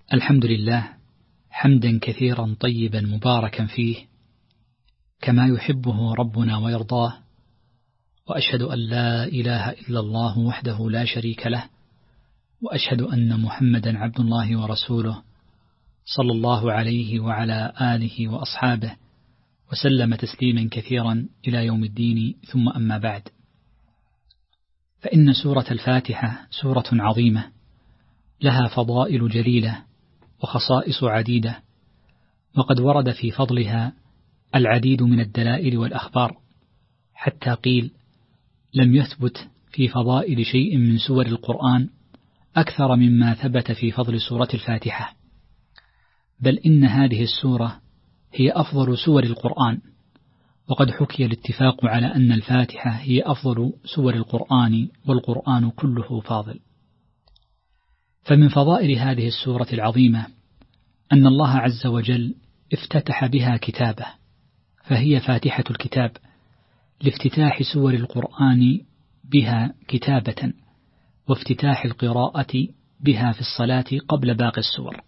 الحمد لله حمدا كثيرا طيبا مباركا فيه كما يحبه ربنا ويرضاه، وأشهد أن لا إله إلا الله وحده لا شريك له، وأشهد أن محمدا عبد الله ورسوله صلى الله عليه وعلى آله وأصحابه وسلم تسليما كثيرا إلى يوم الدين. ثم أما بعد، فإن سورة الفاتحة سورة عظيمة لها فضائل جليلة وخصائص عديدة، وقد ورد في فضلها العديد من الدلائل والأخبار، حتى قيل لم يثبت في فضائل شيء من سور القرآن أكثر مما ثبت في فضل سورة الفاتحة، بل إن هذه السورة هي أفضل سور القرآن، وقد حكي الاتفاق على أن الفاتحة هي أفضل سور القرآن، والقرآن كله فاضل. فمن فضائل هذه السورة العظيمة أن الله عز وجل افتتح بها كتابه، فهي فاتحة الكتاب لافتتاح سور القرآن بها كتابة، وافتتاح القراءة بها في الصلاة قبل باقي السور.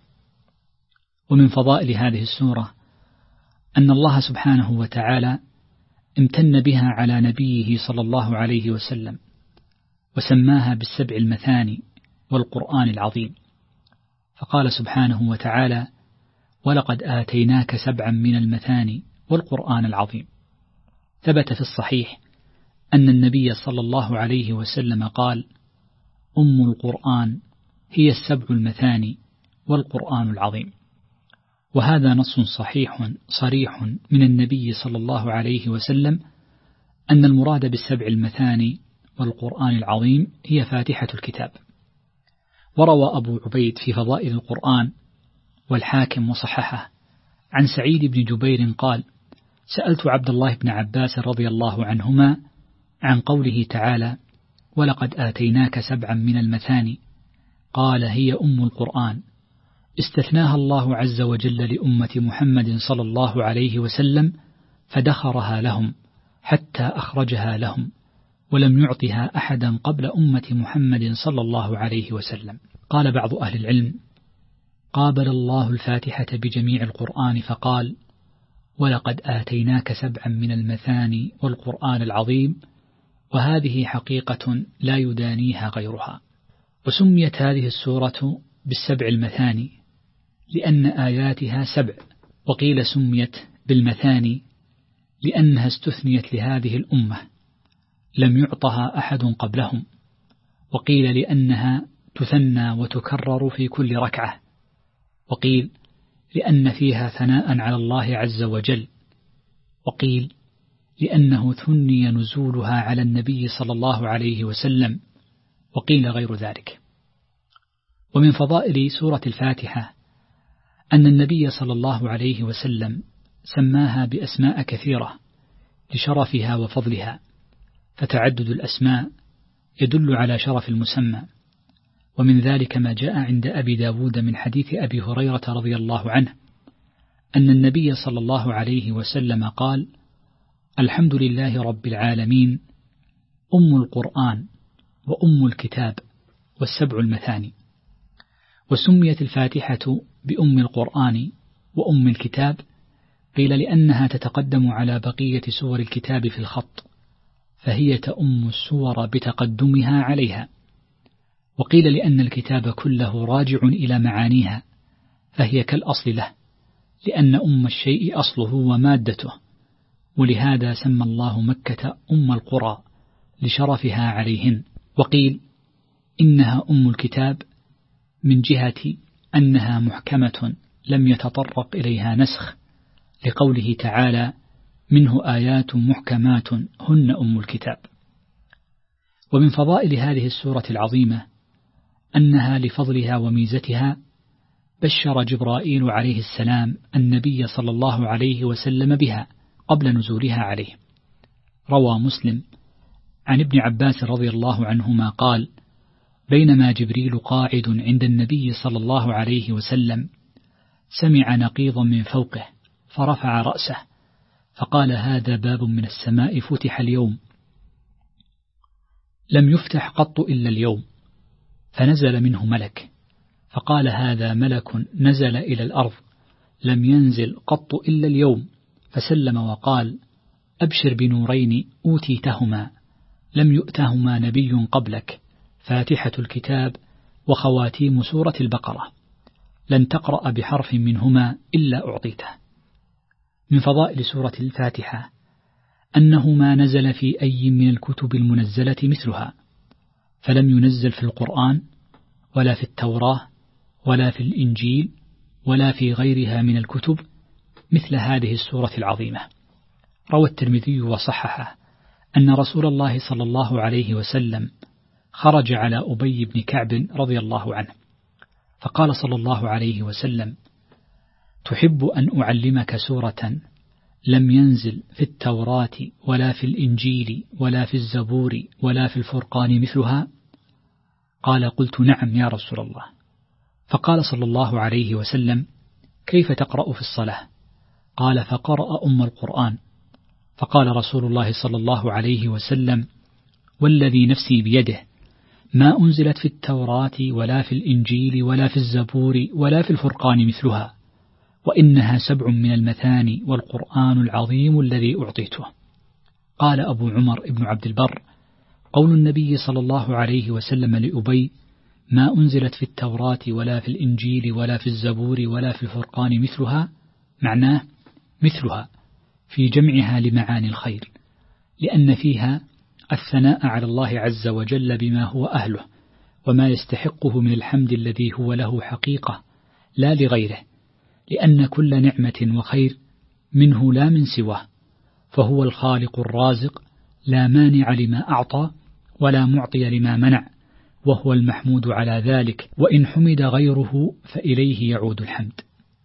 ومن فضائل هذه السورة أن الله سبحانه وتعالى امتن بها على نبيه صلى الله عليه وسلم، وسماها بالسبع المثاني والقرآن العظيم، فقال سبحانه وتعالى: ولقد آتيناك سبعا من المثاني والقرآن العظيم. ثبت في الصحيح أن النبي صلى الله عليه وسلم قال: أم القرآن هي السبع المثاني والقرآن العظيم. وهذا نص صحيح صريح من النبي صلى الله عليه وسلم أن المراد بالسبع المثاني والقرآن العظيم هي فاتحة الكتاب. وروى أبو عبيد في فضائل القرآن والحاكم وصححه عن سعيد بن جبير قال: سألت عبد الله بن عباس رضي الله عنهما عن قوله تعالى: ولقد آتيناك سبعا من المثاني، قال: هي أم القرآن، استثناها الله عز وجل لأمة محمد صلى الله عليه وسلم، فدخرها لهم حتى أخرجها لهم، ولم يعطها أحدا قبل أمة محمد صلى الله عليه وسلم. قال بعض أهل العلم: قابل الله الفاتحة بجميع القرآن فقال: ولقد آتيناك سبعا من المثاني والقرآن العظيم، وهذه حقيقة لا يدانيها غيرها. وسميت هذه السورة بالسبع المثاني لأن آياتها سبع، وقيل سميت بالمثاني لأنها استثنيت لهذه الأمة لم يعطها أحد قبلهم، وقيل لأنها تثنى وتكرر في كل ركعة، وقيل لأن فيها ثناء على الله عز وجل، وقيل لأنه ثني نزولها على النبي صلى الله عليه وسلم، وقيل غير ذلك. ومن فضائل سورة الفاتحة أن النبي صلى الله عليه وسلم سماها بأسماء كثيرة لشرفها وفضلها، فتعدد الأسماء يدل على شرف المسمى. ومن ذلك ما جاء عند أبي داود من حديث أبي هريرة رضي الله عنه أن النبي صلى الله عليه وسلم قال: الحمد لله رب العالمين، أم القرآن وأم الكتاب والسبع المثاني. وسميت الفاتحة بأم القرآن وأم الكتاب قيل لأنها تتقدم على بقية سور الكتاب في الخط، فهي تأم السور بتقدمها عليها. وقيل لأن الكتاب كله راجع إلى معانيها، فهي كالأصل له، لأن أم الشيء أصله ومادته، ولهذا سمى الله مكة أم القرى لشرفها عليهن. وقيل إنها أم الكتاب من جهة أنها محكمة لم يتطرق إليها نسخ، لقوله تعالى: منه آيات محكمات هن أم الكتاب. ومن فضائل هذه السورة العظيمة أنها لفضلها وميزتها بشر جبرائيل عليه السلام النبي صلى الله عليه وسلم بها قبل نزولها عليه. روى مسلم عن ابن عباس رضي الله عنهما قال: بينما جبريل قاعد عند النبي صلى الله عليه وسلم سمع نقيضا من فوقه، فرفع رأسه فقال: هذا باب من السماء فتح اليوم، لم يفتح قط إلا اليوم. فنزل منه ملك فقال هذا ملك نزل إلى الأرض لم ينزل قط إلا اليوم، فسلم وقال أبشر بنورين أوتيتهما لم يؤتهما نبي قبلك، فاتحة الكتاب وخواتيم سورة البقرة، لن تقرأ بحرف منهما إلا أعطيته. من فضائل سورة الفاتحة أنه ما نزل في أي من الكتب المنزلة مثلها، فلم ينزل في القرآن ولا في التوراة ولا في الإنجيل ولا في غيرها من الكتب مثل هذه السورة العظيمة. روى الترمذي وصححه أن رسول الله صلى الله عليه وسلم خرج على أبي بن كعب رضي الله عنه، فقال صلى الله عليه وسلم تحب أن أعلمك سورة لم ينزل في التوراة ولا في الإنجيل ولا في الزبور ولا في الفرقان مثلها؟ قال قلت نعم يا رسول الله. فقال صلى الله عليه وسلم كيف تقرأ في الصلاة؟ قال فقرأ أم القرآن. فقال رسول الله صلى الله عليه وسلم والذي نفسي بيده ما أنزلت في التوراة ولا في الإنجيل ولا في الزبور ولا في الفرقان مثلها، وإنها 7 من المثاني والقرآن العظيم الذي أعطيته. قال أبو عمر ابن عبد البر قول النبي صلى الله عليه وسلم لأبي ما أنزلت في التوراة ولا في الإنجيل ولا في الزبور ولا في الفرقان مثلها، معناه مثلها في جمعها لمعاني الخير، لأن فيها الثناء على الله عز وجل بما هو أهله وما يستحقه من الحمد الذي هو له حقيقة لا لغيره، لأن كل نعمة وخير منه لا من سواه، فهو الخالق الرازق لا مانع لما أعطى ولا معطي لما منع، وهو المحمود على ذلك، وإن حمد غيره فإليه يعود الحمد.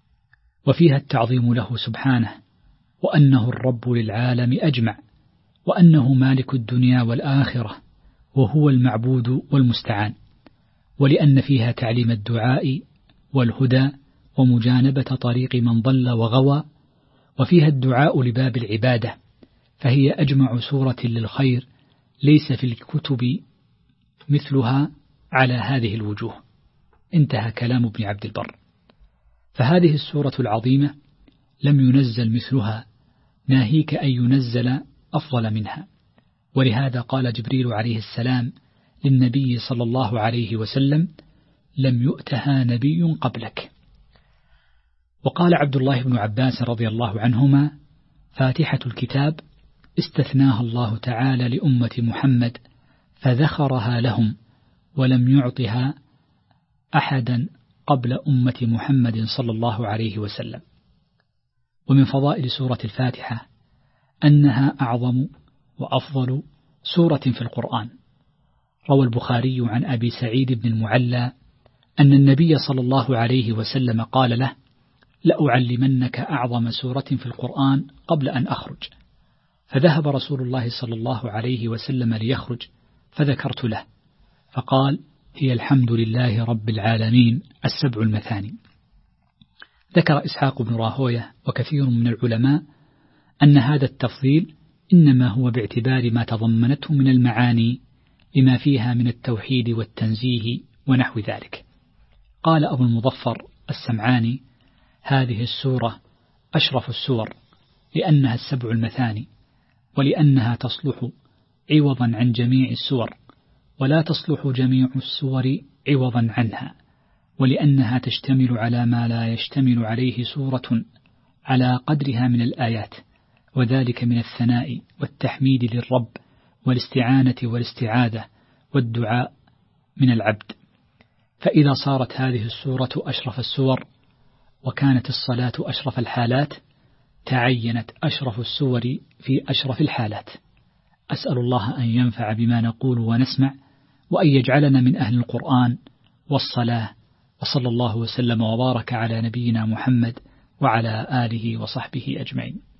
وفيها التعظيم له سبحانه، وأنه الرب للعالم أجمع، وأنه مالك الدنيا والآخرة، وهو المعبود والمستعان. ولأن فيها تعليم الدعاء والهدى ومجانبة طريق من ضل وغوى، وفيها الدعاء لباب العبادة، فهي أجمع سورة للخير ليس في الكتب مثلها على هذه الوجوه. انتهى كلام ابن عبد البر. فهذه السورة العظيمة لم ينزل مثلها، ناهيك أن ينزل أفضل منها. ولهذا قال جبريل عليه السلام للنبي صلى الله عليه وسلم لم يؤتها نبي قبلك. وقال عبد الله بن عباس رضي الله عنهما فاتحة الكتاب استثناها الله تعالى لأمة محمد فذخرها لهم، ولم يعطها أحدا قبل أمة محمد صلى الله عليه وسلم. ومن فضائل سورة الفاتحة أنها أعظم وأفضل سورة في القرآن. روى البخاري عن أبي سعيد بن المعلى أن النبي صلى الله عليه وسلم قال له لأعلمنك أعظم سورة في القرآن قبل أن أخرج. فذهب رسول الله صلى الله عليه وسلم ليخرج، فذكرت له فقال هي الحمد لله رب العالمين 7 المثاني. ذكر إسحاق بن راهويه وكثير من العلماء أن هذا التفضيل إنما هو باعتبار ما تضمنته من المعاني لما فيها من التوحيد والتنزيه ونحو ذلك. قال أبو المظفر السمعاني هذه السورة أشرف السور لأنها 7 المثاني، ولأنها تصلح عوضا عن جميع السور، ولا تصلح جميع السور عوضا عنها، ولأنها تشتمل على ما لا يشتمل عليه سورة على قدرها من الآيات، وذلك من الثناء والتحميد للرب والاستعانة والاستعاذة والدعاء من العبد. فإذا صارت هذه السورة أشرف السور وكانت الصلاة أشرف الحالات، تعينت أشرف السور في أشرف الحالات. أسأل الله أن ينفع بما نقول ونسمع، وأن يجعلنا من أهل القرآن والصلاة. وصلى الله وسلم وبارك على نبينا محمد وعلى آله وصحبه أجمعين.